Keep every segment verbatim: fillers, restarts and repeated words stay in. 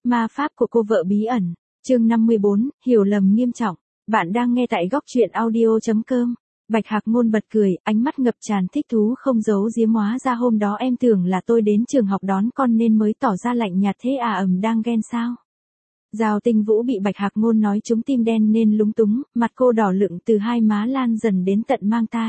Ma pháp của cô vợ bí ẩn, chương năm mươi bốn, hiểu lầm nghiêm trọng. Bạn đang nghe tại góc truyện audio chấm com. Bạch Hạc Ngôn bật cười, ánh mắt ngập tràn thích thú không giấu giếm, hóa ra hôm đó em tưởng là tôi đến trường học đón con nên mới tỏ ra lạnh nhạt thế à, ầm đang ghen sao? Giao Tinh Vũ bị Bạch Hạc Ngôn nói trúng tim đen nên lúng túng, mặt cô đỏ lựng từ hai má lan dần đến tận mang tai.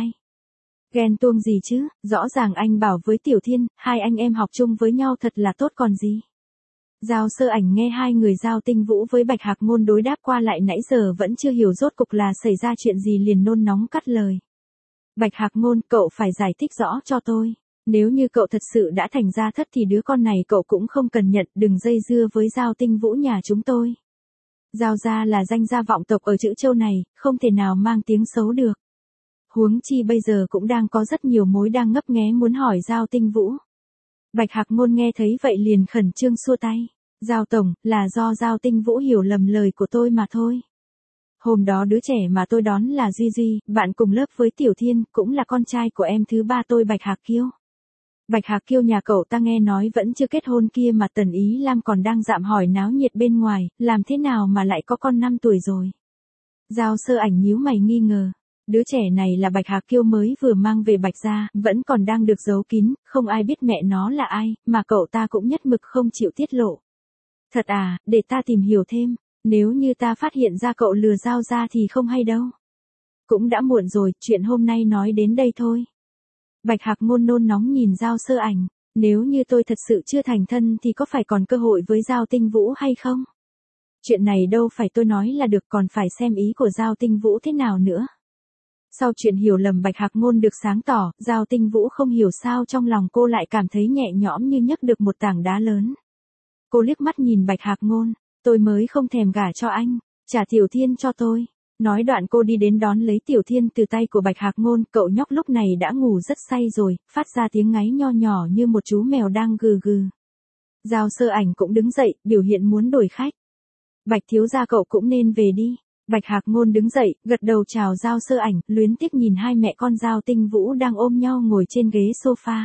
Ghen tuông gì chứ, rõ ràng anh bảo với Tiểu Thiên, hai anh em học chung với nhau thật là tốt còn gì. Giao Sơ Ảnh nghe hai người Giao Tinh Vũ với Bạch Hạc Ngôn đối đáp qua lại nãy giờ vẫn chưa hiểu rốt cục là xảy ra chuyện gì liền nôn nóng cắt lời. Bạch Hạc Ngôn, cậu phải giải thích rõ cho tôi. Nếu như cậu thật sự đã thành gia thất thì đứa con này cậu cũng không cần nhận, đừng dây dưa với Giao Tinh Vũ nhà chúng tôi. Giao gia là danh gia vọng tộc ở Trữ Châu này, không thể nào mang tiếng xấu được. Huống chi bây giờ cũng đang có rất nhiều mối đang ngấp nghé muốn hỏi Giao Tinh Vũ. Bạch Hạc Ngôn nghe thấy vậy liền khẩn trương xua tay. Giao tổng, là do Giao Tinh Vũ hiểu lầm lời của tôi mà thôi. Hôm đó đứa trẻ mà tôi đón là Duy Duy, bạn cùng lớp với Tiểu Thiên, cũng là con trai của em thứ ba tôi Bạch Hạc Kiêu. Bạch Hạc Kiêu nhà cậu ta nghe nói vẫn chưa kết hôn kia mà Tần Ý Lam còn đang dạm hỏi náo nhiệt bên ngoài, làm thế nào mà lại có con năm tuổi rồi. Giao Sơ Ảnh nhíu mày nghi ngờ. Đứa trẻ này là Bạch Hạc Kiêu mới vừa mang về Bạch gia, vẫn còn đang được giấu kín, không ai biết mẹ nó là ai, mà cậu ta cũng nhất mực không chịu tiết lộ. Thật à, để ta tìm hiểu thêm, nếu như ta phát hiện ra cậu lừa Giao gia thì không hay đâu. Cũng đã muộn rồi, chuyện hôm nay nói đến đây thôi. Bạch Hạc Ngôn nôn nóng nhìn Giao Sơ Ảnh, nếu như tôi thật sự chưa thành thân thì có phải còn cơ hội với Giao Tinh Vũ hay không? Chuyện này đâu phải tôi nói là được, còn phải xem ý của Giao Tinh Vũ thế nào nữa. Sau chuyện hiểu lầm Bạch Hạc Ngôn được sáng tỏ, Giao Tinh Vũ không hiểu sao trong lòng cô lại cảm thấy nhẹ nhõm như nhấc được một tảng đá lớn. Cô liếc mắt nhìn Bạch Hạc Ngôn, tôi mới không thèm gả cho anh, trả Tiểu Thiên cho tôi. Nói đoạn cô đi đến đón lấy Tiểu Thiên từ tay của Bạch Hạc Ngôn, cậu nhóc lúc này đã ngủ rất say rồi, phát ra tiếng ngáy nho nhỏ như một chú mèo đang gừ gừ. Giao Sơ Ảnh cũng đứng dậy, biểu hiện muốn đổi khách. Bạch thiếu gia cậu cũng nên về đi. Bạch Hạc Ngôn đứng dậy, gật đầu chào Giao Sơ Ảnh, luyến tiếc nhìn hai mẹ con Giao Tinh Vũ đang ôm nhau ngồi trên ghế sofa.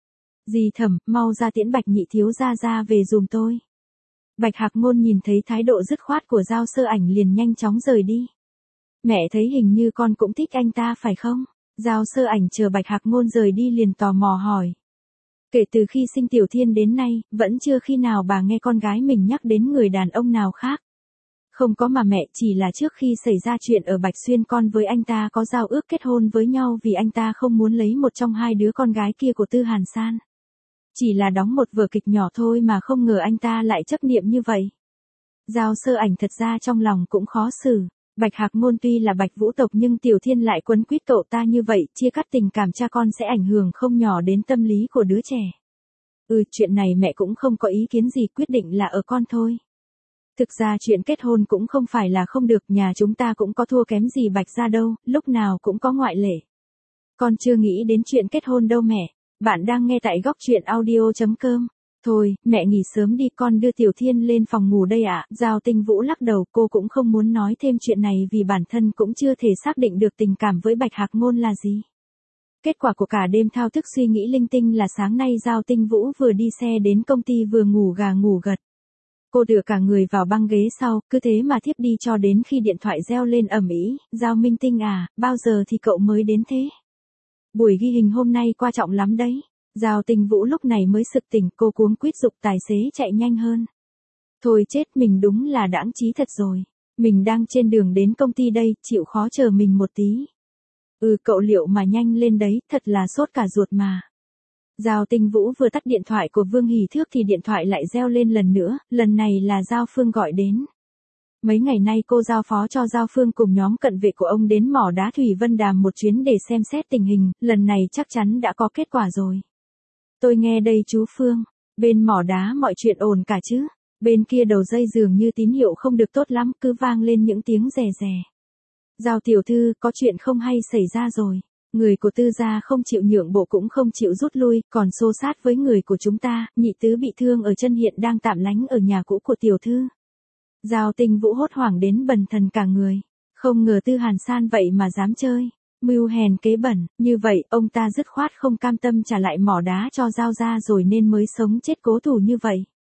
Dì Thẩm, mau ra tiễn Bạch nhị thiếu gia ra về giùm tôi. Bạch Hạc Ngôn nhìn thấy thái độ dứt khoát của Giao Sơ Ảnh liền nhanh chóng rời đi. Mẹ thấy hình như con cũng thích anh ta phải không? Giao Sơ Ảnh chờ Bạch Hạc Ngôn rời đi liền tò mò hỏi. Kể từ khi sinh Tiểu Thiên đến nay, vẫn chưa khi nào bà nghe con gái mình nhắc đến người đàn ông nào khác. Không có mà mẹ, chỉ là trước khi xảy ra chuyện ở Bạch Xuyên con với anh ta có giao ước kết hôn với nhau vì anh ta không muốn lấy một trong hai đứa con gái kia của Tư Hàn San. Chỉ là đóng một vở kịch nhỏ thôi mà không ngờ anh ta lại chấp niệm như vậy. Giao Sơ Ảnh thật ra trong lòng cũng khó xử. Bạch Hạc Ngôn tuy là Bạch Vũ tộc nhưng Tiểu Thiên lại quấn quýt cậu ta như vậy, chia cắt tình cảm cha con sẽ ảnh hưởng không nhỏ đến tâm lý của đứa trẻ. Ừ, chuyện này mẹ cũng không có ý kiến gì, quyết định là ở con thôi. Thực ra chuyện kết hôn cũng không phải là không được, nhà chúng ta cũng có thua kém gì Bạch gia đâu, lúc nào cũng có ngoại lệ. Con chưa nghĩ đến chuyện kết hôn đâu mẹ, bạn đang nghe tại góc truyện audio chấm com. Thôi, mẹ nghỉ sớm đi, con đưa Tiểu Thiên lên phòng ngủ đây ạ. Giao Tinh Vũ lắc đầu, cô cũng không muốn nói thêm chuyện này vì bản thân cũng chưa thể xác định được tình cảm với Bạch Hạc Ngôn là gì. Kết quả của cả đêm thao thức suy nghĩ linh tinh là sáng nay Giao Tinh Vũ vừa đi xe đến công ty vừa ngủ gà ngủ gật. Cô tựa cả người vào băng ghế sau, cứ thế mà thiếp đi cho đến khi điện thoại reo lên ầm ĩ. Giao Minh Tinh à, bao giờ thì cậu mới đến thế? Buổi ghi hình hôm nay quan trọng lắm đấy. Giao Tinh Vũ lúc này mới sực tỉnh, cô cuống quýt giục tài xế chạy nhanh hơn. Thôi chết, mình đúng là đãng trí thật rồi. Mình đang trên đường đến công ty đây, chịu khó chờ mình một tí. Ừ, cậu liệu mà nhanh lên đấy, thật là sốt cả ruột mà. Giao Tinh Vũ vừa tắt điện thoại của Vương Hỷ Thước thì điện thoại lại reo lên lần nữa, lần này là Giao Phương gọi đến. Mấy ngày nay cô giao phó cho Giao Phương cùng nhóm cận vệ của ông đến mỏ đá Thủy Vân Đàm một chuyến để xem xét tình hình, lần này chắc chắn đã có kết quả rồi. Tôi nghe đây chú Phương, bên mỏ đá mọi chuyện ổn cả chứ, bên kia đầu dây dường như tín hiệu không được tốt lắm, cứ vang lên những tiếng rè rè. Giao tiểu thư, có chuyện không hay xảy ra rồi. Người của Tư gia không chịu nhượng bộ cũng không chịu rút lui, còn xô sát với người của chúng ta, nhị tứ bị thương ở chân hiện đang tạm lánh ở nhà cũ của tiểu thư. Giao Tinh Vũ hốt hoảng đến bần thần cả người, không ngờ Tư Hàn San vậy mà dám chơi, mưu hèn kế bẩn, như vậy ông ta dứt khoát không cam tâm trả lại mỏ đá cho Giao gia rồi nên mới sống chết cố thủ như vậy.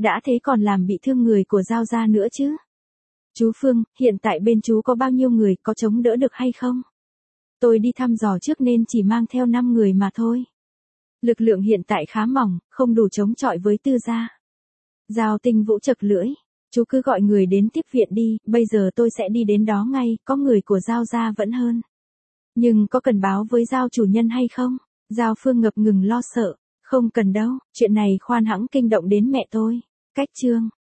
đã thế còn làm bị thương người của Giao gia nữa chứ. Chú Phương, hiện tại bên chú có bao nhiêu người, có chống đỡ được hay không? Tôi đi thăm dò trước nên chỉ mang theo năm người mà thôi. Lực lượng hiện tại khá mỏng, không đủ chống chọi với Tư gia. Giao Tinh Vũ chật lưỡi. Chú cứ gọi người đến tiếp viện đi, bây giờ tôi sẽ đi đến đó ngay, có người của Giao gia vẫn hơn. Nhưng có cần báo với Giao chủ nhân hay không? Giao Phương ngập ngừng lo sợ. Không cần đâu, chuyện này khoan hẵng kinh động đến mẹ tôi. Cách chương.